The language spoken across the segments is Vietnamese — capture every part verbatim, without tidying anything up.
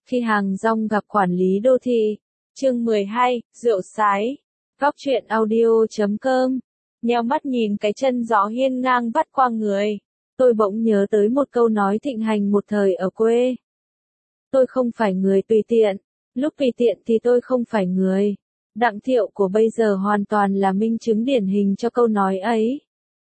Khi hàng rong gặp quản lý đô thị. Chương mười hai, rượu sái. Góc truyện audio chấm com. Nheo mắt nhìn cái chân gió hiên ngang vắt qua người. Tôi bỗng nhớ tới một câu nói thịnh hành một thời ở quê. Tôi không phải người tùy tiện. Lúc tùy tiện thì tôi không phải người. Đặng Thiệu của bây giờ hoàn toàn là minh chứng điển hình cho câu nói ấy.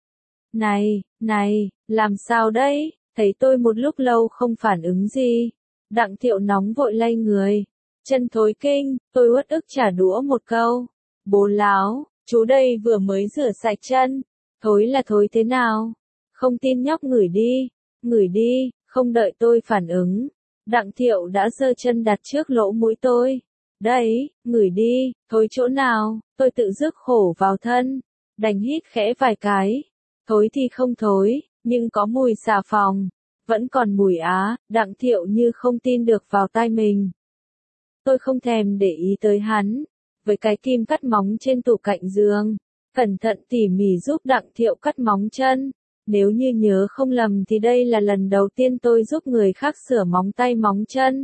Này, này, làm sao đấy? Thấy tôi một lúc lâu không phản ứng gì. Đặng Thiệu nóng vội lay người. Chân thối kinh, tôi uất ức trả đũa một câu. Bố láo, chú đây vừa mới rửa sạch chân. Thối là thối thế nào? Không tin nhóc ngửi đi, ngửi đi, không đợi tôi phản ứng. Đặng Thiệu đã giơ chân đặt trước lỗ mũi tôi. Đấy, ngửi đi, thối chỗ nào? Tôi tự rước khổ vào thân. Đành hít khẽ vài cái. Thối thì không thối, nhưng có mùi xà phòng. Vẫn còn mùi á, Đặng Thiệu như không tin được vào tai mình. Tôi không thèm để ý tới hắn. Với cái kim cắt móng trên tủ cạnh giường, cẩn thận tỉ mỉ giúp Đặng Thiệu cắt móng chân. Nếu như nhớ không lầm thì đây là lần đầu tiên tôi giúp người khác sửa móng tay móng chân.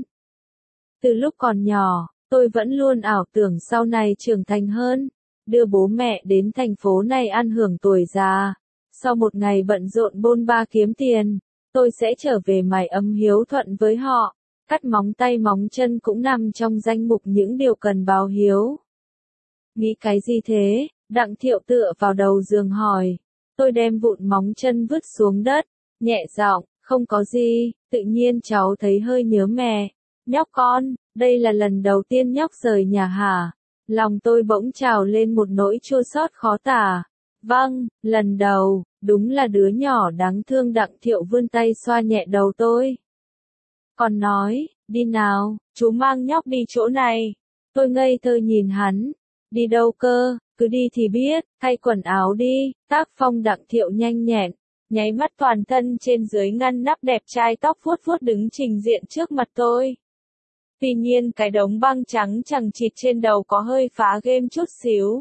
Từ lúc còn nhỏ, tôi vẫn luôn ảo tưởng sau này trưởng thành hơn, đưa bố mẹ đến thành phố này ăn hưởng tuổi già. Sau một ngày bận rộn bôn ba kiếm tiền, tôi sẽ trở về mái ấm hiếu thuận với họ. Cắt móng tay móng chân cũng nằm trong danh mục những điều cần báo hiếu. Nghĩ cái gì thế? Đặng Thiệu tựa vào đầu giường hỏi. Tôi đem vụn móng chân vứt xuống đất, nhẹ giọng, không có gì, tự nhiên cháu thấy hơi nhớ mẹ. Nhóc con, đây là lần đầu tiên nhóc rời nhà hả? Lòng tôi bỗng trào lên một nỗi chua xót khó tả. Vâng, lần đầu, đúng là đứa nhỏ đáng thương. Đặng Thiệu vươn tay xoa nhẹ đầu tôi. Còn nói, đi nào, chú mang nhóc đi chỗ này. Tôi ngây thơ nhìn hắn. Đi đâu cơ, cứ đi thì biết, thay quần áo đi. Tác phong Đặng Thiệu nhanh nhẹn, nháy mắt toàn thân trên dưới ngăn nắp đẹp trai tóc vuốt vuốt đứng trình diện trước mặt tôi. Tuy nhiên cái đống băng trắng chằng chịt trên đầu có hơi phá game chút xíu.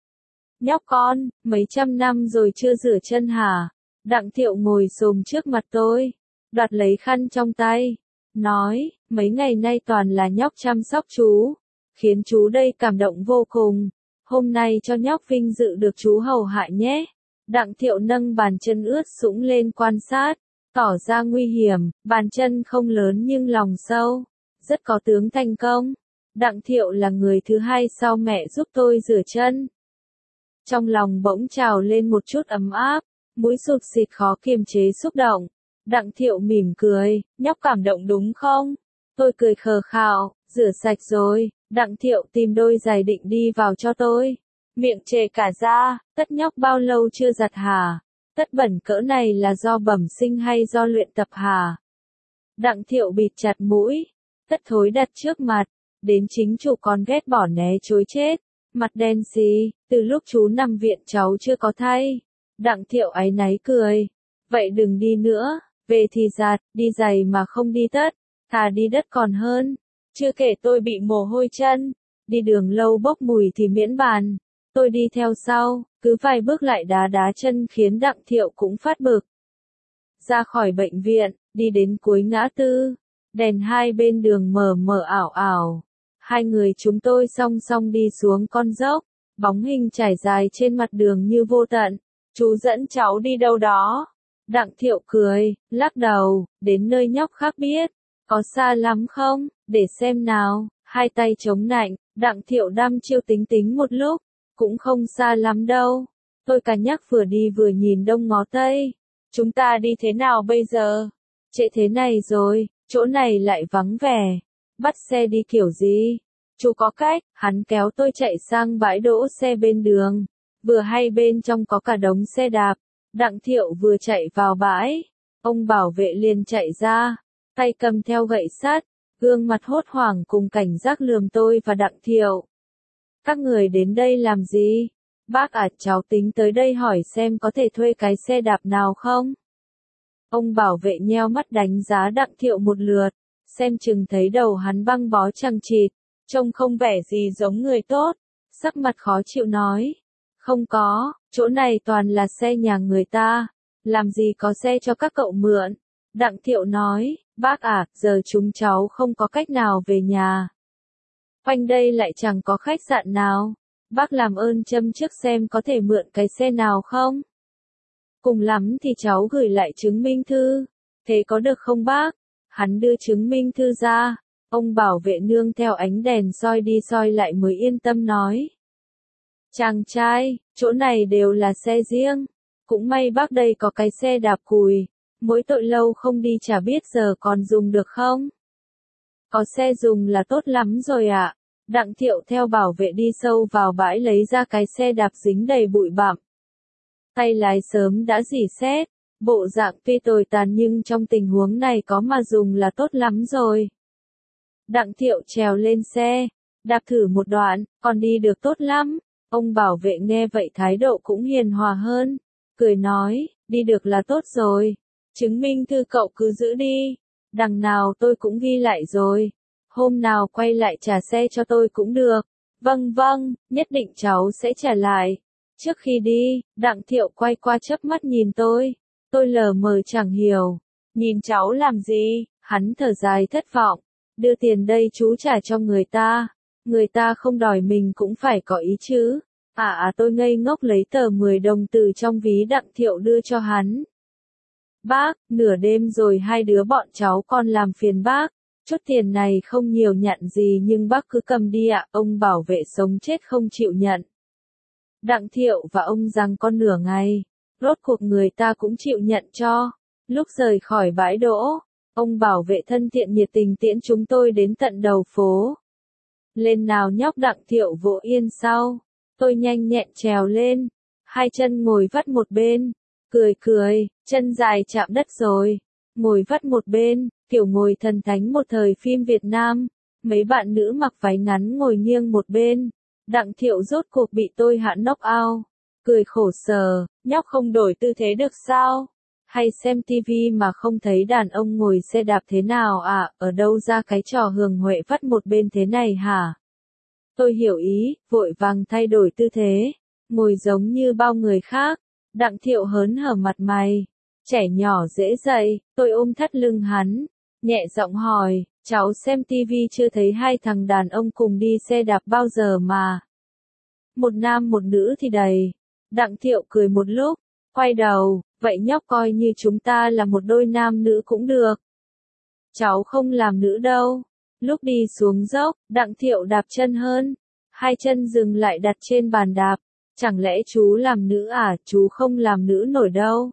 Nhóc con, mấy trăm năm rồi chưa rửa chân hả? Đặng Thiệu ngồi xổm trước mặt tôi, đoạt lấy khăn trong tay, nói, mấy ngày nay toàn là nhóc chăm sóc chú, khiến chú đây cảm động vô cùng. Hôm nay cho nhóc vinh dự được chú hầu hạ nhé. Đặng Thiệu nâng bàn chân ướt sũng lên quan sát, tỏ ra nguy hiểm. Bàn chân không lớn nhưng lòng sâu, rất có tướng thành công. Đặng Thiệu là người thứ hai sau mẹ giúp tôi rửa chân. Trong lòng bỗng trào lên một chút ấm áp, mũi sụt xịt khó kiềm chế xúc động. Đặng Thiệu mỉm cười, nhóc cảm động đúng không? Tôi cười khờ khạo, rửa sạch rồi. Đặng Thiệu tìm đôi giày định đi vào cho tôi. Miệng chề cả ra, tất nhóc bao lâu chưa giặt hả? Tất bẩn cỡ này là do bẩm sinh hay do luyện tập hả? Đặng Thiệu bịt chặt mũi, tất thối đặt trước mặt, đến chính chủ còn ghét bỏ né chối chết. Mặt đen xì, từ lúc chú nằm viện cháu chưa có thay. Đặng Thiệu áy náy cười. Vậy đừng đi nữa, về thì giặt, đi giày mà không đi tất, thà đi đất còn hơn. Chưa kể tôi bị mồ hôi chân, đi đường lâu bốc mùi thì miễn bàn. Tôi đi theo sau, cứ vài bước lại đá đá chân khiến Đặng Thiệu cũng phát bực. Ra khỏi bệnh viện, đi đến cuối ngã tư, đèn hai bên đường mờ mờ ảo ảo. Hai người chúng tôi song song đi xuống con dốc, bóng hình trải dài trên mặt đường như vô tận. Chú dẫn cháu đi đâu đó? Đặng Thiệu cười, lắc đầu, đến nơi nhóc khác biết. Có xa lắm không? Để xem nào. Hai tay chống nạnh, Đặng Thiệu đăm chiêu tính tính một lúc. Cũng không xa lắm đâu. Tôi cả nhắc vừa đi vừa nhìn đông ngó tây. Chúng ta đi thế nào bây giờ? Trễ thế này rồi, chỗ này lại vắng vẻ. Bắt xe đi kiểu gì? Chú có cách. Hắn kéo tôi chạy sang bãi đỗ xe bên đường. Vừa hay bên trong có cả đống xe đạp. Đặng Thiệu vừa chạy vào bãi, ông bảo vệ liền chạy ra, tay cầm theo gậy sắt, gương mặt hốt hoảng cùng cảnh giác lườm tôi và Đặng Thiệu. Các người đến đây làm gì? Bác à, cháu tính tới đây hỏi xem có thể thuê cái xe đạp nào không? Ông bảo vệ nheo mắt đánh giá Đặng Thiệu một lượt, xem chừng thấy đầu hắn băng bó chằng chịt, trông không vẻ gì giống người tốt, sắc mặt khó chịu nói. Không có, chỗ này toàn là xe nhà người ta, làm gì có xe cho các cậu mượn. Đặng Thiệu nói, Bác à, giờ chúng cháu không có cách nào về nhà. Quanh đây lại chẳng có khách sạn nào. Bác làm ơn châm trước xem có thể mượn cái xe nào không? Cùng lắm thì cháu gửi lại chứng minh thư. Thế có được không bác? Hắn đưa chứng minh thư ra. Ông bảo vệ nương theo ánh đèn soi đi soi lại mới yên tâm nói. Chàng trai, chỗ này đều là xe riêng. Cũng may bác đây có cái xe đạp cùi. Mỗi tội lâu không đi chả biết giờ còn dùng được không? Có xe dùng là tốt lắm rồi ạ. Đặng Thiệu theo bảo vệ đi sâu vào bãi lấy ra cái xe đạp dính đầy bụi bặm. Tay lái sớm đã rỉ sét, bộ dạng tuy tồi tàn nhưng trong tình huống này có mà dùng là tốt lắm rồi. Đặng Thiệu trèo lên xe, đạp thử một đoạn, còn đi được tốt lắm. Ông bảo vệ nghe vậy thái độ cũng hiền hòa hơn, cười nói, đi được là tốt rồi. Chứng minh thư cậu cứ giữ đi, đằng nào tôi cũng ghi lại rồi. Hôm nào quay lại trả xe cho tôi cũng được. Vâng vâng, nhất định cháu sẽ trả lại. Trước khi đi, Đặng Thiệu quay qua chớp mắt nhìn tôi. Tôi lờ mờ chẳng hiểu. Nhìn cháu làm gì? Hắn thở dài thất vọng. Đưa tiền đây chú trả cho người ta. Người ta không đòi mình cũng phải có ý chứ. À à tôi ngây ngốc lấy tờ mười đồng từ trong ví Đặng Thiệu đưa cho hắn. Bác, nửa đêm rồi hai đứa bọn cháu con làm phiền bác. Chút tiền này không nhiều nhận gì nhưng bác cứ cầm đi ạ, ông bảo vệ sống chết không chịu nhận. Đặng Thiệu và ông giằng con nửa ngày, rốt cuộc người ta cũng chịu nhận cho. Lúc rời khỏi bãi đỗ, ông bảo vệ thân thiện nhiệt tình tiễn chúng tôi đến tận đầu phố. Lên nào nhóc, Đặng Thiệu vỗ yên sau, tôi nhanh nhẹn trèo lên, hai chân ngồi vắt một bên, cười cười, chân dài chạm đất rồi, ngồi vắt một bên. Kiểu ngồi thần thánh một thời phim Việt Nam, mấy bạn nữ mặc váy ngắn ngồi nghiêng một bên. Đặng Thiệu rốt cuộc bị tôi hạ knock out, cười khổ sở, nhóc không đổi tư thế được sao? Hay xem tivi mà không thấy đàn ông ngồi xe đạp thế nào à, ở đâu ra cái trò hường huệ vắt một bên thế này hả? Tôi hiểu ý, vội vàng thay đổi tư thế, ngồi giống như bao người khác. Đặng Thiệu hớn hở mặt mày, trẻ nhỏ dễ dậy, tôi ôm thắt lưng hắn. Nhẹ giọng hỏi, cháu xem tivi chưa thấy hai thằng đàn ông cùng đi xe đạp bao giờ mà. Một nam một nữ thì đầy. Đặng Thiệu cười một lúc, quay đầu, vậy nhóc coi như chúng ta là một đôi nam nữ cũng được. Cháu không làm nữ đâu. Lúc đi xuống dốc, Đặng Thiệu đạp chân hơn. Hai chân dừng lại đặt trên bàn đạp. Chẳng lẽ chú làm nữ à, chú không làm nữ nổi đâu.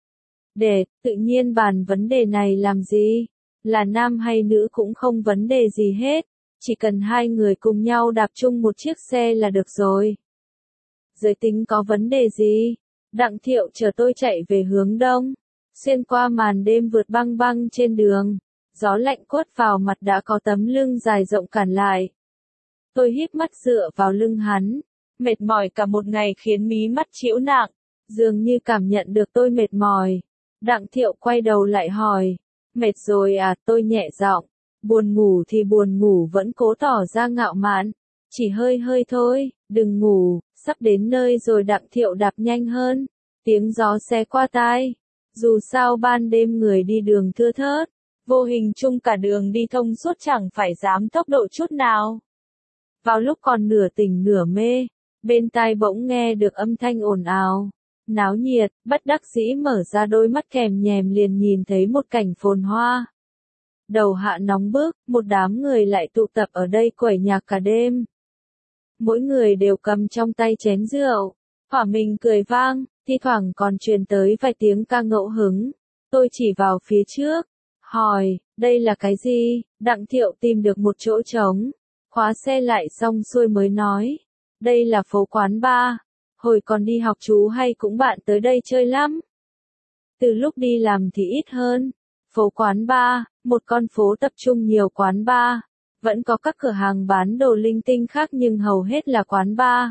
Để, tự nhiên bàn vấn đề này làm gì? Là nam hay nữ cũng không vấn đề gì hết, chỉ cần hai người cùng nhau đạp chung một chiếc xe là được rồi. Giới tính có vấn đề gì? Đặng Thiệu chở tôi chạy về hướng đông, xuyên qua màn đêm vượt băng băng trên đường, gió lạnh quất vào mặt đã có tấm lưng dài rộng cản lại. Tôi híp mắt dựa vào lưng hắn, mệt mỏi cả một ngày khiến mí mắt chịu nặng, dường như cảm nhận được tôi mệt mỏi. Đặng Thiệu quay đầu lại hỏi. Mệt rồi à, tôi nhẹ giọng. Buồn ngủ thì buồn ngủ vẫn cố tỏ ra ngạo mạn. Chỉ hơi hơi thôi, đừng ngủ, sắp đến nơi rồi. Đặng Thiệu đạp nhanh hơn. Tiếng gió xé qua tai. Dù sao ban đêm người đi đường thưa thớt. Vô hình chung cả đường đi thông suốt chẳng phải dám tốc độ chút nào. Vào lúc còn nửa tỉnh nửa mê, bên tai bỗng nghe được âm thanh ồn ào. Náo nhiệt, bất đắc dĩ mở ra đôi mắt kèm nhèm liền nhìn thấy một cảnh phồn hoa. Đầu hạ nóng bức, một đám người lại tụ tập ở đây quẩy nhạc cả đêm. Mỗi người đều cầm trong tay chén rượu, hỏa mình cười vang, thi thoảng còn truyền tới vài tiếng ca ngẫu hứng. Tôi chỉ vào phía trước, hỏi, đây là cái gì? Đặng Thiệu tìm được một chỗ trống, khóa xe lại xong xuôi mới nói, đây là phố quán bar. Hồi còn đi học chú hay cũng bạn tới đây chơi lắm. Từ lúc đi làm thì ít hơn. Phố quán bar, một con phố tập trung nhiều quán bar. Vẫn có các cửa hàng bán đồ linh tinh khác nhưng hầu hết là quán bar.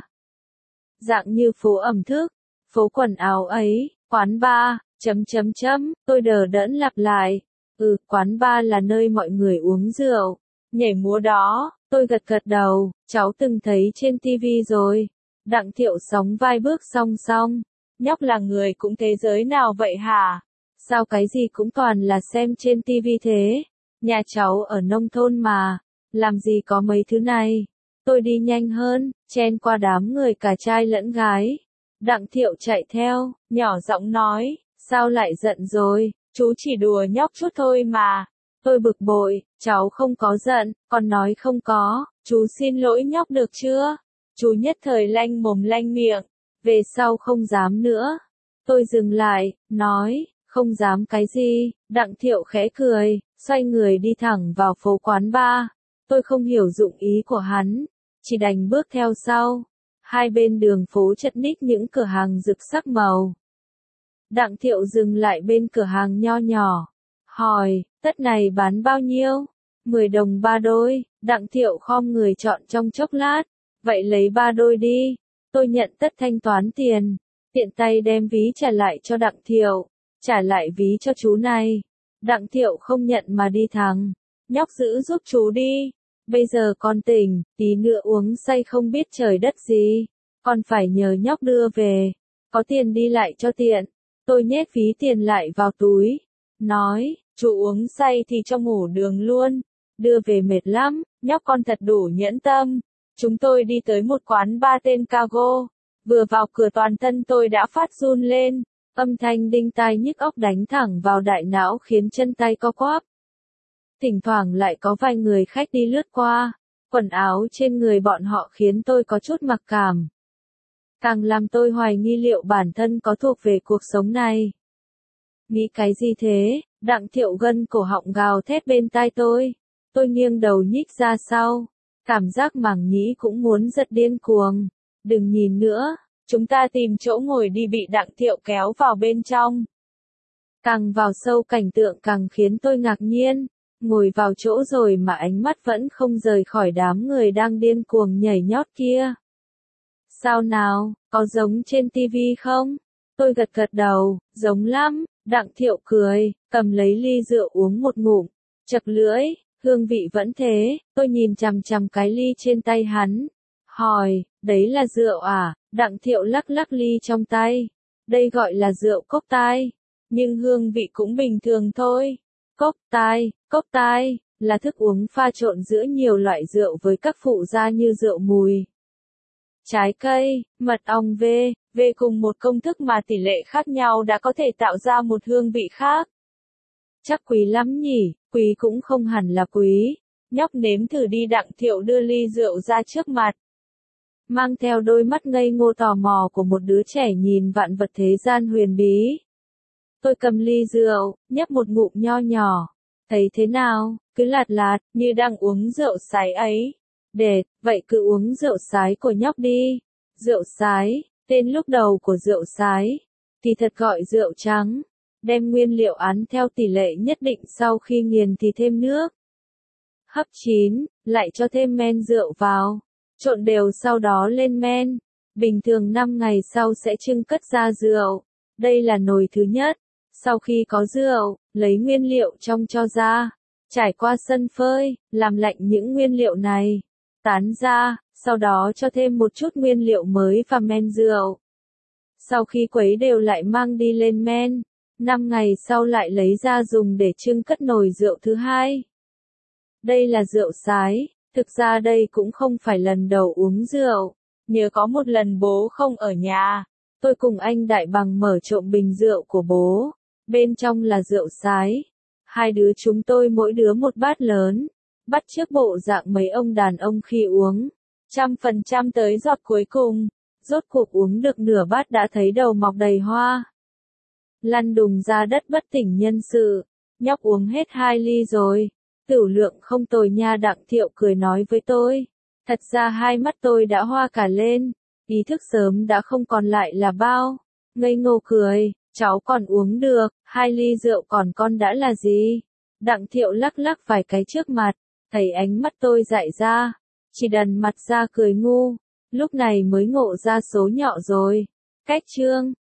Dạng như phố ẩm thức, phố quần áo ấy, quán bar, chấm chấm chấm, tôi đờ đẫn lặp lại. Ừ, quán bar là nơi mọi người uống rượu, nhảy múa đó. Tôi gật gật đầu, cháu từng thấy trên tivi rồi. Đặng Thiệu sóng vai bước song song. Nhóc là người cũng thế giới nào vậy hả? Sao cái gì cũng toàn là xem trên tivi thế? Nhà cháu ở nông thôn mà, làm gì có mấy thứ này? Tôi đi nhanh hơn, chen qua đám người cả trai lẫn gái. Đặng Thiệu chạy theo, nhỏ giọng nói, sao lại giận rồi, chú chỉ đùa nhóc chút thôi mà. Tôi bực bội, cháu không có giận, còn nói không có, chú xin lỗi nhóc được chưa? Chú nhất thời lanh mồm lanh miệng, về sau không dám nữa. Tôi dừng lại, nói, không dám cái gì, Đặng Thiệu khẽ cười, xoay người đi thẳng vào phố quán bar. Tôi không hiểu dụng ý của hắn, chỉ đành bước theo sau. Hai bên đường phố chật ních những cửa hàng rực sắc màu. Đặng Thiệu dừng lại bên cửa hàng nho nhỏ, hỏi, tất này bán bao nhiêu? Mười đồng ba đôi. Đặng Thiệu khom người chọn trong chốc lát, vậy lấy ba đôi đi. Tôi nhận tất thanh toán tiền, tiện tay đem ví trả lại cho Đặng Thiệu, trả lại ví cho chú này. Đặng Thiệu không nhận mà đi thẳng, nhóc giữ giúp chú đi. Bây giờ con tỉnh, tí nữa uống say không biết trời đất gì, còn phải nhờ nhóc đưa về, có tiền đi lại cho tiện. Tôi nhét ví tiền lại vào túi, nói, chú uống say thì cho ngủ đường luôn, đưa về mệt lắm, nhóc con thật đủ nhẫn tâm. Chúng tôi đi tới một quán bar tên Cargo, vừa vào cửa toàn thân tôi đã phát run lên, âm thanh đinh tai nhức óc đánh thẳng vào đại não khiến chân tay co quắp. Thỉnh thoảng lại có vài người khách đi lướt qua, quần áo trên người bọn họ khiến tôi có chút mặc cảm. Càng làm tôi hoài nghi liệu bản thân có thuộc về cuộc sống này. Nghĩ cái gì thế? Đặng Thiệu gân cổ họng gào thét bên tai tôi. Tôi nghiêng đầu nhích ra sau, cảm giác màng nhĩ cũng muốn giật điên cuồng. Đừng nhìn nữa, chúng ta tìm chỗ ngồi đi, bị Đặng Thiệu kéo vào bên trong. Càng vào sâu cảnh tượng càng khiến tôi ngạc nhiên. Ngồi vào chỗ rồi mà ánh mắt vẫn không rời khỏi đám người đang điên cuồng nhảy nhót kia. Sao nào, có giống trên tivi không? Tôi gật gật đầu, giống lắm. Đặng Thiệu cười, cầm lấy ly rượu uống một ngụm, chật lưỡi, hương vị vẫn thế. Tôi nhìn chằm chằm cái ly trên tay hắn, hỏi, đấy là rượu à? Đặng Thiệu lắc lắc ly trong tay, đây gọi là rượu cốc tai, nhưng hương vị cũng bình thường thôi. Cốc tai, cốc tai, là thức uống pha trộn giữa nhiều loại rượu với các phụ gia như rượu mùi, trái cây, mật ong v, v cùng một công thức mà tỷ lệ khác nhau đã có thể tạo ra một hương vị khác. Chắc quý lắm nhỉ? Quý cũng không hẳn là quý. Nhóc nếm thử đi. Đặng Thiệu đưa ly rượu ra trước mặt, mang theo đôi mắt ngây ngô tò mò của một đứa trẻ nhìn vạn vật thế gian huyền bí. Tôi cầm ly rượu, nhấp một ngụm nho nhỏ. Thấy thế nào? Cứ lạt lạt, như đang uống rượu sái ấy. Để, vậy cứ uống rượu sái của nhóc đi. Rượu sái, tên lúc đầu của rượu sái, thì thật gọi rượu trắng. Đem nguyên liệu án theo tỷ lệ nhất định, sau khi nghiền thì thêm nước. Hấp chín, lại cho thêm men rượu vào. Trộn đều sau đó lên men. Bình thường năm ngày sau sẽ trưng cất ra rượu. Đây là nồi thứ nhất. Sau khi có rượu, lấy nguyên liệu trong cho ra. Trải qua sân phơi, làm lạnh những nguyên liệu này. Tán ra, sau đó cho thêm một chút nguyên liệu mới và men rượu. Sau khi quấy đều lại mang đi lên men. năm ngày sau lại lấy ra dùng để trưng cất nồi rượu thứ hai. Đây là rượu sái. Thực ra đây cũng không phải lần đầu uống rượu. Nhớ có một lần bố không ở nhà, tôi cùng anh Đại Bằng mở trộm bình rượu của bố. Bên trong là rượu sái. Hai đứa chúng tôi mỗi đứa một bát lớn, bắt chước bộ dạng mấy ông đàn ông khi uống. Trăm phần trăm tới giọt cuối cùng, rốt cuộc uống được nửa bát đã thấy đầu mọc đầy hoa. Lăn đùng ra đất bất tỉnh nhân sự. Nhóc uống hết hai ly rồi. Tửu lượng không tồi nha. Đặng Thiệu cười nói với tôi. Thật ra hai mắt tôi đã hoa cả lên. Ý thức sớm đã không còn lại là bao. Ngây ngô cười. Cháu còn uống được, hai ly rượu còn con đã là gì? Đặng Thiệu lắc lắc vài cái trước mặt, thấy ánh mắt tôi dại ra, chỉ đần mặt ra cười ngu, lúc này mới ngộ ra số nhọ rồi. Cách chương